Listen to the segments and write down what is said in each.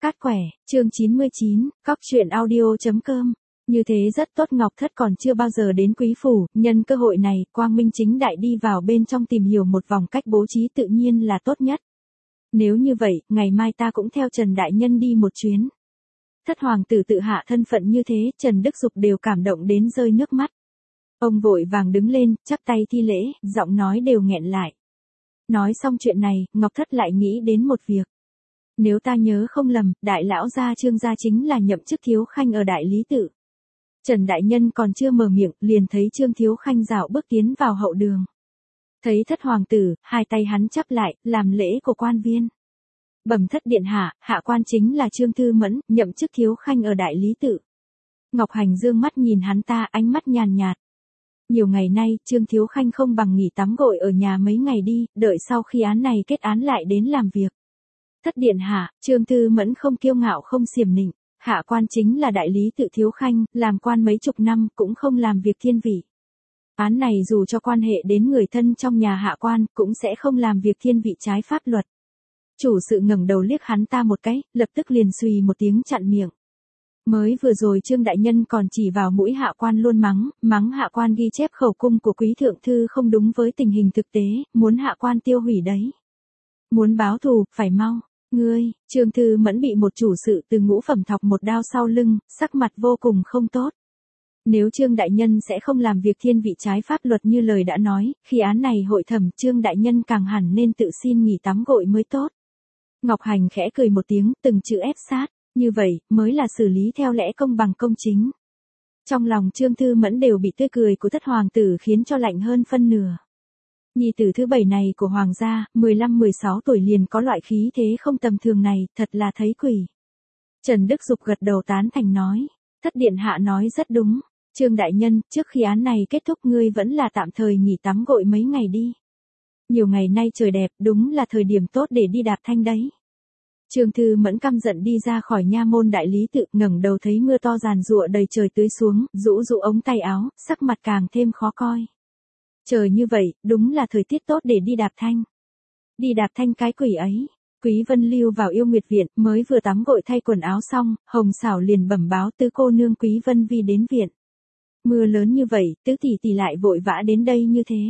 Cát quẻ, chương 99, cóc truyện audio.com. Như thế rất tốt. Ngọc Thất còn chưa bao giờ đến quý phủ, nhân cơ hội này, quang minh chính đại đi vào bên trong tìm hiểu một vòng cách bố trí tự nhiên là tốt nhất. Nếu như vậy, ngày mai ta cũng theo Trần Đại Nhân đi một chuyến. Thất hoàng tử tự hạ thân phận như thế, Trần Đức Dục đều cảm động đến rơi nước mắt. Ông vội vàng đứng lên, chắp tay thi lễ, giọng nói đều nghẹn lại. Nói xong chuyện này, Ngọc Thất lại nghĩ đến một việc. Nếu ta nhớ không lầm, đại lão gia Trương gia chính là nhậm chức thiếu khanh ở Đại Lý Tự. Trần Đại Nhân còn chưa mở miệng, liền thấy Trương thiếu khanh dạo bước tiến vào hậu đường. Thấy thất hoàng tử, hai tay hắn chắp lại, làm lễ của quan viên. Bẩm thất điện hạ, hạ quan chính là Trương Thư Mẫn, nhậm chức thiếu khanh ở Đại Lý Tự. Ngọc Hành dương mắt nhìn hắn ta, ánh mắt nhàn nhạt. Nhiều ngày nay, Trương thiếu khanh không bằng nghỉ tắm gội ở nhà mấy ngày đi, đợi sau khi án này kết án lại đến làm việc. Thất điện hạ, Trương Thư Mẫn không kiêu ngạo không xiểm nịnh, hạ quan chính là Đại Lý Tự thiếu khanh, làm quan mấy chục năm cũng không làm việc thiên vị. Án này dù cho quan hệ đến người thân trong nhà hạ quan, cũng sẽ không làm việc thiên vị trái pháp luật. Chủ sự ngẩng đầu liếc hắn ta một cái, lập tức liền xùy một tiếng chặn miệng. Mới vừa rồi Trương Đại Nhân còn chỉ vào mũi hạ quan luôn mắng hạ quan ghi chép khẩu cung của quý thượng thư không đúng với tình hình thực tế, muốn hạ quan tiêu hủy đấy. Muốn báo thù, phải mau. Ngươi, Trương Thư Mẫn bị một chủ sự từ ngũ phẩm thọc một đao sau lưng, sắc mặt vô cùng không tốt. Nếu Trương Đại Nhân sẽ không làm việc thiên vị trái pháp luật như lời đã nói, khi án này hội thẩm Trương Đại Nhân càng hẳn nên tự xin nghỉ tắm gội mới tốt. Ngọc Hành khẽ cười một tiếng, từng chữ ép sát, như vậy mới là xử lý theo lẽ công bằng công chính. Trong lòng Trương Thư Mẫn đều bị tươi cười của thất hoàng tử khiến cho lạnh hơn phân nửa. Nhi tử thứ 7 này của hoàng gia, 15-16 tuổi liền có loại khí thế không tầm thường này, thật là thấy quỷ. Trần Đức Dục gật đầu tán thành nói, thất điện hạ nói rất đúng. Trương Đại Nhân, trước khi án này kết thúc ngươi vẫn là tạm thời nghỉ tắm gội mấy ngày đi. Nhiều ngày nay trời đẹp, đúng là thời điểm tốt để đi đạp thanh đấy. Trương Thư Mẫn căm giận đi ra khỏi nha môn Đại Lý Tự, ngẩng đầu thấy mưa to giàn giụa đầy trời tưới xuống, rũ ống tay áo, sắc mặt càng thêm khó coi. Trời như vậy, đúng là thời tiết tốt để đi đạp thanh. Đi đạp thanh cái quỷ ấy. Quý Vân Lưu vào Yêu Nguyệt viện, mới vừa tắm gội thay quần áo xong, Hồng Xảo liền bẩm báo tứ cô nương Quý Vân Vi đến viện. Mưa lớn như vậy, tứ tỷ tỷ lại vội vã đến đây như thế.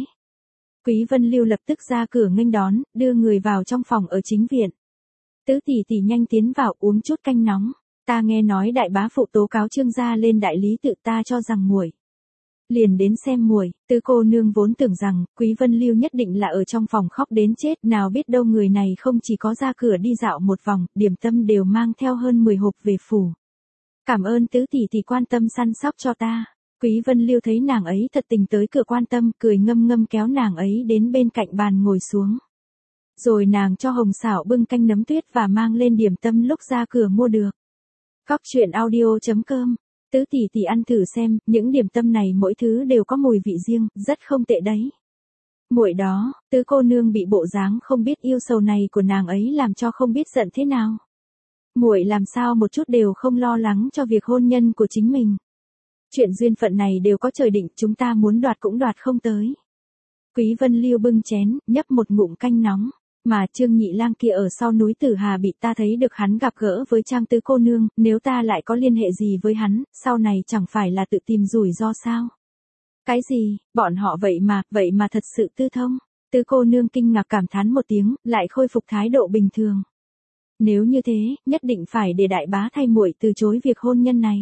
Quý Vân Lưu lập tức ra cửa nghênh đón, đưa người vào trong phòng ở chính viện. Tứ tỷ tỷ nhanh tiến vào uống chút canh nóng. Ta nghe nói đại bá phụ tố cáo Trương gia lên Đại Lý Tự, ta cho rằng muội liền đến xem muội. Tứ cô nương vốn tưởng rằng Quý Vân Lưu nhất định là ở trong phòng khóc đến chết, nào biết đâu người này không chỉ có ra cửa đi dạo một vòng, điểm tâm đều mang theo hơn 10 hộp về phủ. Cảm ơn tứ tỷ tỷ quan tâm săn sóc cho ta. Quý Vân Lưu thấy nàng ấy thật tình tới cửa quan tâm, cười ngâm ngâm kéo nàng ấy đến bên cạnh bàn ngồi xuống. Rồi nàng cho Hồng Xảo bưng canh nấm tuyết và mang lên điểm tâm lúc ra cửa mua được. Cóc truyện audio.com. Tứ tỷ tỷ ăn thử xem, những điểm tâm này mỗi thứ đều có mùi vị riêng, rất không tệ đấy. Muội đó, tứ cô nương bị bộ dáng không biết yêu sầu này của nàng ấy làm cho không biết giận thế nào. Muội làm sao một chút đều không lo lắng cho việc hôn nhân của chính mình. Chuyện duyên phận này đều có trời định, chúng ta muốn đoạt cũng đoạt không tới. Quý Vân Lưu bưng chén, nhấp một ngụm canh nóng. Mà Trương Nhị Lang kia ở sau núi Tử Hà bị ta thấy được hắn gặp gỡ với Trang tứ cô nương, nếu ta lại có liên hệ gì với hắn, sau này chẳng phải là tự tìm rủi ro sao? Cái gì, bọn họ vậy mà thật sự tư thông. Tứ cô nương kinh ngạc cảm thán một tiếng, lại khôi phục thái độ bình thường. Nếu như thế, nhất định phải để đại bá thay muội từ chối việc hôn nhân này.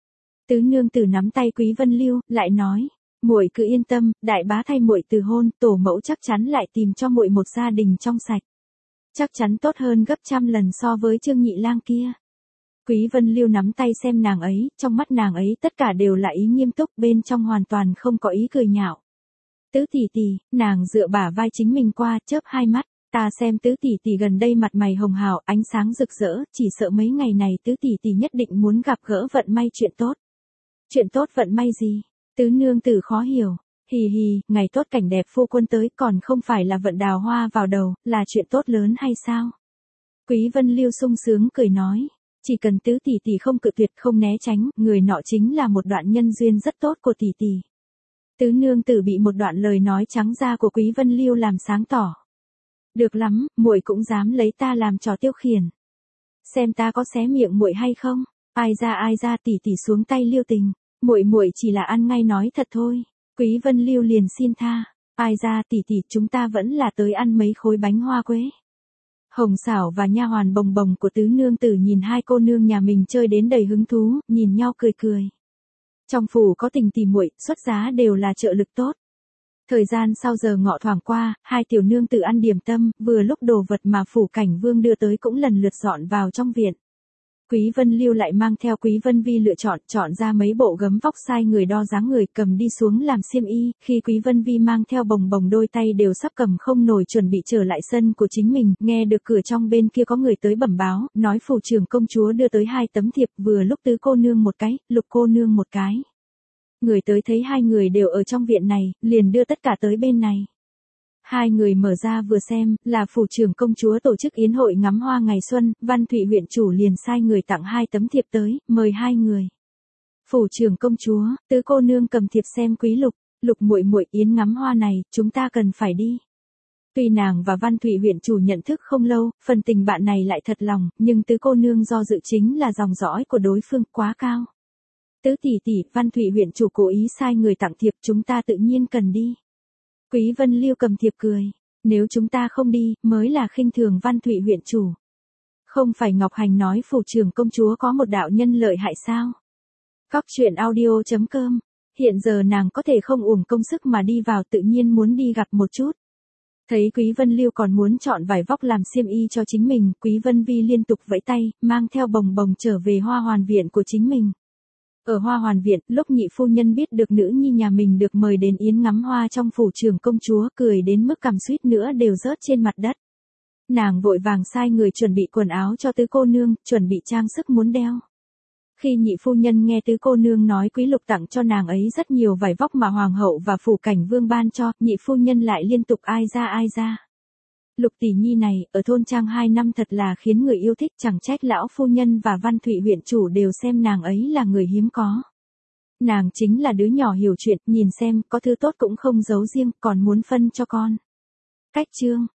Tứ nương tử nắm tay Quý Vân Lưu, lại nói, muội cứ yên tâm, đại bá thay muội từ hôn, tổ mẫu chắc chắn lại tìm cho muội một gia đình trong sạch. Chắc chắn tốt hơn gấp trăm lần so với Trương Nhị Lang kia. Quý Vân Lưu nắm tay xem nàng ấy, trong mắt nàng ấy tất cả đều là ý nghiêm túc, bên trong hoàn toàn không có ý cười nhạo. Tứ tỷ tỷ, nàng dựa bả vai chính mình qua, chớp hai mắt, ta xem tứ tỷ tỷ gần đây mặt mày hồng hào, ánh sáng rực rỡ, chỉ sợ mấy ngày này tứ tỷ tỷ nhất định muốn gặp gỡ vận may chuyện tốt. Chuyện tốt vận may gì? Tứ nương tử khó hiểu. Hì hì, ngày tốt cảnh đẹp phu quân tới còn không phải là vận đào hoa vào đầu, là chuyện tốt lớn hay sao? Quý Vân Lưu sung sướng cười nói, chỉ cần tứ tỷ tỷ không cự tuyệt không né tránh, người nọ chính là một đoạn nhân duyên rất tốt của tỷ tỷ. Tứ nương tử bị một đoạn lời nói trắng ra của Quý Vân Lưu làm sáng tỏ. Được lắm, muội cũng dám lấy ta làm trò tiêu khiển. xem ta có xé miệng muội hay không. Ai ra tỷ tỷ xuống tay Lưu Tình, muội chỉ là ăn ngay nói thật thôi. Quý Vân Lưu liền xin tha. Ai ra tỷ tỷ, chúng ta vẫn là tới ăn mấy khối bánh hoa quế. Hồng Xảo và nha hoàn Bồng Bồng của tứ nương tử nhìn hai cô nương nhà mình chơi đến đầy hứng thú, nhìn nhau cười cười. Trong phủ có tình tỷ muội, xuất giá đều là trợ lực tốt. Thời gian sau giờ ngọ thoảng qua, hai tiểu nương tự ăn điểm tâm, vừa lúc đồ vật mà phủ cảnh vương đưa tới cũng lần lượt dọn vào trong viện. Quý Vân Lưu lại mang theo Quý Vân Vi chọn ra mấy bộ gấm vóc sai người đo dáng người cầm đi xuống làm xiêm y, khi Quý Vân Vi mang theo Bồng Bồng đôi tay đều sắp cầm không nổi chuẩn bị trở lại sân của chính mình, nghe được cửa trong bên kia có người tới bẩm báo, nói phủ trưởng công chúa đưa tới 2 tấm thiệp, vừa lúc Tứ cô nương một cái, Lục cô nương một cái. Người tới thấy hai người đều ở trong viện này, liền đưa tất cả tới bên này. Hai người mở ra vừa xem, là phủ trưởng công chúa tổ chức yến hội ngắm hoa ngày xuân, Văn Thụy huyện chủ liền sai người tặng 2 tấm thiệp tới, mời hai người. Phủ trưởng công chúa, Tứ cô nương cầm thiệp xem Quý Lục muội yến ngắm hoa này, chúng ta cần phải đi. Tuy nàng và Văn Thụy huyện chủ nhận thức không lâu, phần tình bạn này lại thật lòng, nhưng Tứ cô nương do dự chính là dòng dõi của đối phương quá cao. Tứ tỷ tỷ, Văn Thụy huyện chủ cố ý sai người tặng thiệp, chúng ta tự nhiên cần đi. Quý Vân Lưu cầm thiệp cười, nếu chúng ta không đi, mới là khinh thường Văn Thụy huyện chủ. Không phải Ngọc Hành nói phủ trưởng công chúa có một đạo nhân lợi hại sao? Cóc truyện audio.com, hiện giờ nàng có thể không uổng công sức mà đi vào, tự nhiên muốn đi gặp một chút. Thấy Quý Vân Lưu còn muốn chọn vải vóc làm xiêm y cho chính mình, Quý Vân Vi liên tục vẫy tay, mang theo Bồng Bồng trở về Hoa Hoàn viện của chính mình. Ở Hoa Hoàn viện, lúc nhị phu nhân biết được nữ nhi nhà mình được mời đến yến ngắm hoa trong phủ trưởng công chúa, cười đến mức cằm suýt nữa đều rớt trên mặt đất. Nàng vội vàng sai người chuẩn bị quần áo cho Tứ cô nương, chuẩn bị trang sức muốn đeo. Khi nhị phu nhân nghe Tứ cô nương nói Quý Lục tặng cho nàng ấy rất nhiều vải vóc mà hoàng hậu và phủ cảnh vương ban cho, nhị phu nhân lại liên tục ai ra. Lục tỷ nhi này, ở thôn trang 2 năm thật là khiến người yêu thích, chẳng trách lão phu nhân và Văn Thụy huyện chủ đều xem nàng ấy là người hiếm có. Nàng chính là đứa nhỏ hiểu chuyện, nhìn xem, có thứ tốt cũng không giấu riêng, còn muốn phân cho con. Cách chương